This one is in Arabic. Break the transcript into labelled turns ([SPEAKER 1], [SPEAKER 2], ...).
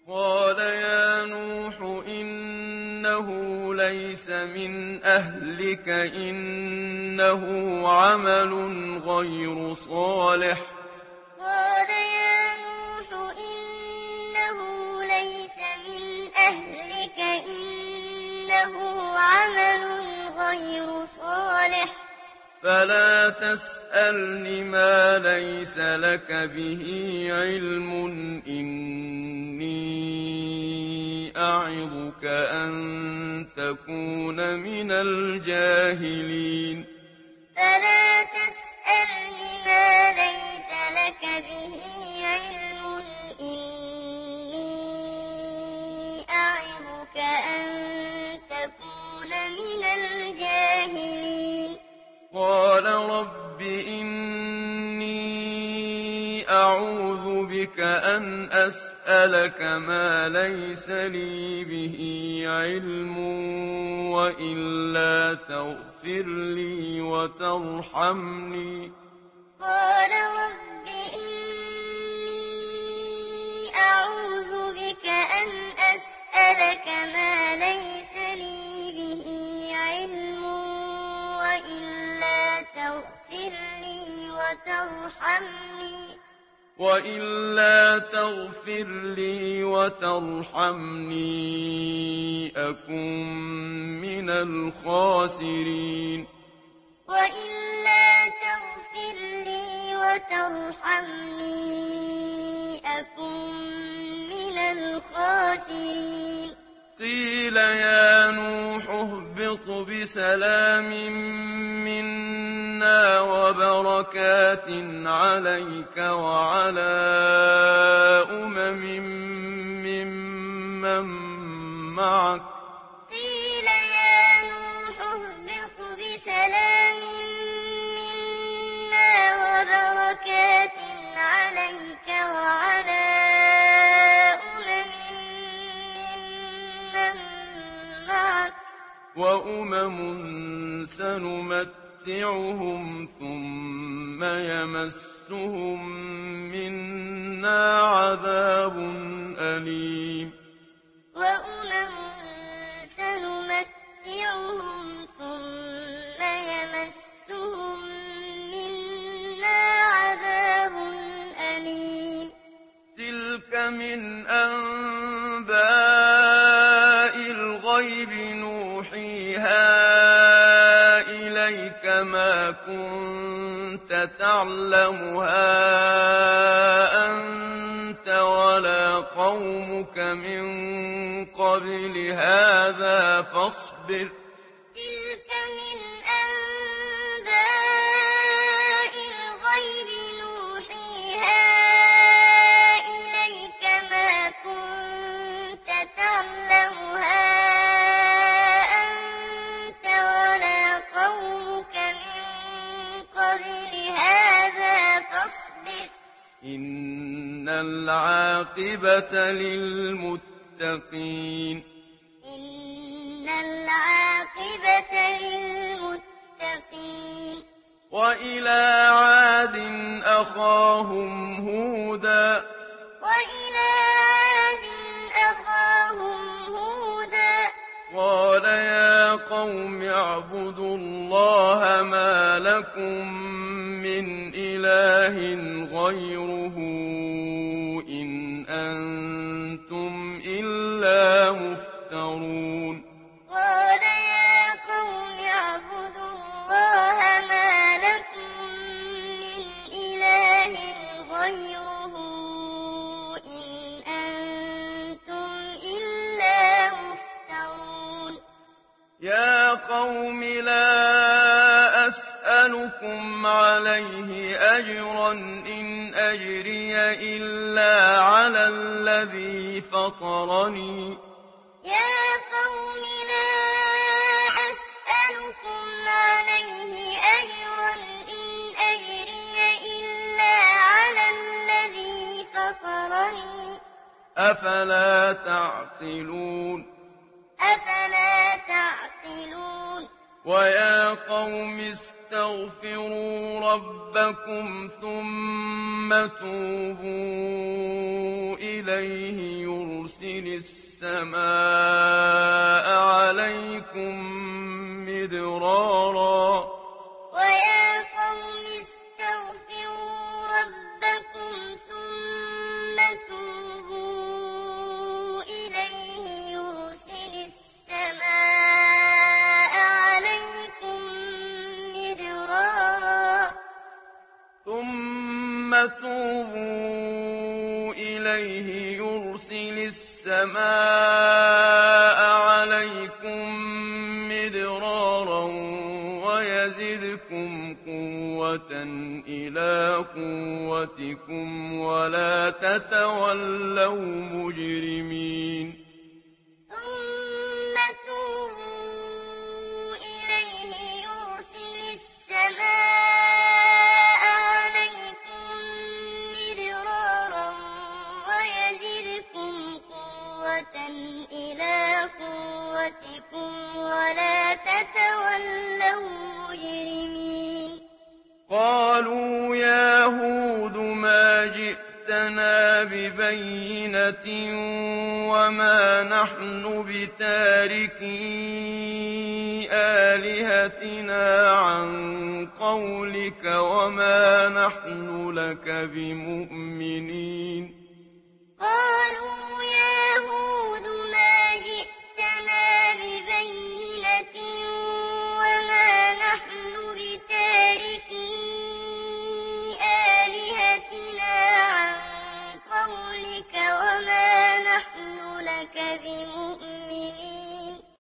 [SPEAKER 1] قال يا نوح إنه ليس من أهلك إنه عمل غير صالح
[SPEAKER 2] قال يا نوح إنه ليس من أهلك إنه عمل غير صالح
[SPEAKER 1] فلا تسألني ما ليس لك به علم إني أعظك أن تكون من الجاهلين
[SPEAKER 2] فلا تسألني ما ليس لك به علم إني أعظك أن تكون من الجاهلين
[SPEAKER 1] قال رب إني أعوذ بك أن أسألك ما ليس لي به علم وإلا تغفر لي وترحمني
[SPEAKER 2] قال رب إني أعوذ بك أن أسألك ما ليس لي به علم
[SPEAKER 1] وإلا تغفر لي وترحمني أكن من الخاسرين
[SPEAKER 2] وإلا تغفر لي وترحمني أكن من الخاسرين
[SPEAKER 1] قيل يا نوح اهبط بسلام منا وبركات عليك وعلى ممن معك
[SPEAKER 2] قيل يا نوح اهبط بسلام منا وبركات عليك وعلى
[SPEAKER 1] وأمم سنمتعهم ثم يمسهم منا عذاب أليم
[SPEAKER 2] وأمم سنمتعهم ثم يمسهم منا عذاب أليم
[SPEAKER 1] تلك من أنباء الغيب نوحيها إليك ما كنت تعلمها أنت ولا قومك من قبل هذا فاصبر
[SPEAKER 2] تلك من أنباء الغيب نوحيها إليك ما كنت تعلمها أنت ولا قومك من قبل هذا فاصبر
[SPEAKER 1] إن العاقبة للمتقين
[SPEAKER 2] إن العاقبة للمتقين
[SPEAKER 1] وإلى عاد أخاهم هودا قال يا قوم اعبدوا الله ما لكم من إله غيره إن أنتم إلا مفترون
[SPEAKER 2] قال يا قوم اعبدوا الله ما لكم من إله غيره إن أنتم إلا مفترون
[SPEAKER 1] يا قوم لا أسألكم عليه أجرا إن أجري إلا على الذي فطرني
[SPEAKER 2] يا قوم لا أسألكم عليه أجرا إن أجري إلا على الذي فطرني
[SPEAKER 1] أفلا تعقلون
[SPEAKER 2] أفلا تعقلون
[SPEAKER 1] ويا قوم اسْتَغْفِرُوا رَبَّكُمْ ثُمَّ تُوبُوا إِلَيْهِ يُرْسِلِ السَّمَاءَ عَلَيْكُم مِّدْرَارًا
[SPEAKER 2] وَيَا قَوْمِ اسْتَغْفِرُوا رَبَّكُمْ ثُمَّ تُوبُوا إِلَيْهِ يُرْسِلِ السَّمَاءَ عَلَيْكُم مِّدْرَارًا وَيَزِدْكُمْ قُوَّةً إِلَىٰ قُوَّتِكُمْ وَلَا تَتَوَلَّوْا مُجْرِمِينَ ثُمَّ تُوبُوا إِلَيْهِ يُرْسِلِ السَّمَاءَ عَلَيْكُم مِّدْرَارًا وَيَزِدْكُمْ قُوَّةً إِلَىٰ قُوَّتِكُمْ وَلَا تَتَوَلَّوْا مُجْرِمِينَ قَالُوا يَا هُودُ مَا جِئْتَنَا بِبَيِّنَةٍ وَمَا نَحْنُ بِتَارِكِي آلِهَتِنَا عَن قَوْلِكَ وَمَا نَحْنُ لَكَ بِمُؤْمِنِينَ قَالُوا يَا هُودُ مَا جِئْتَنَا بِبَيِّنَةٍ وَمَا نَحْنُ بِتَارِكِي آلِهَتِنَا عَن قَوْلِكَ وَمَا نَحْنُ لَكَ بِمُؤْمِنِينَ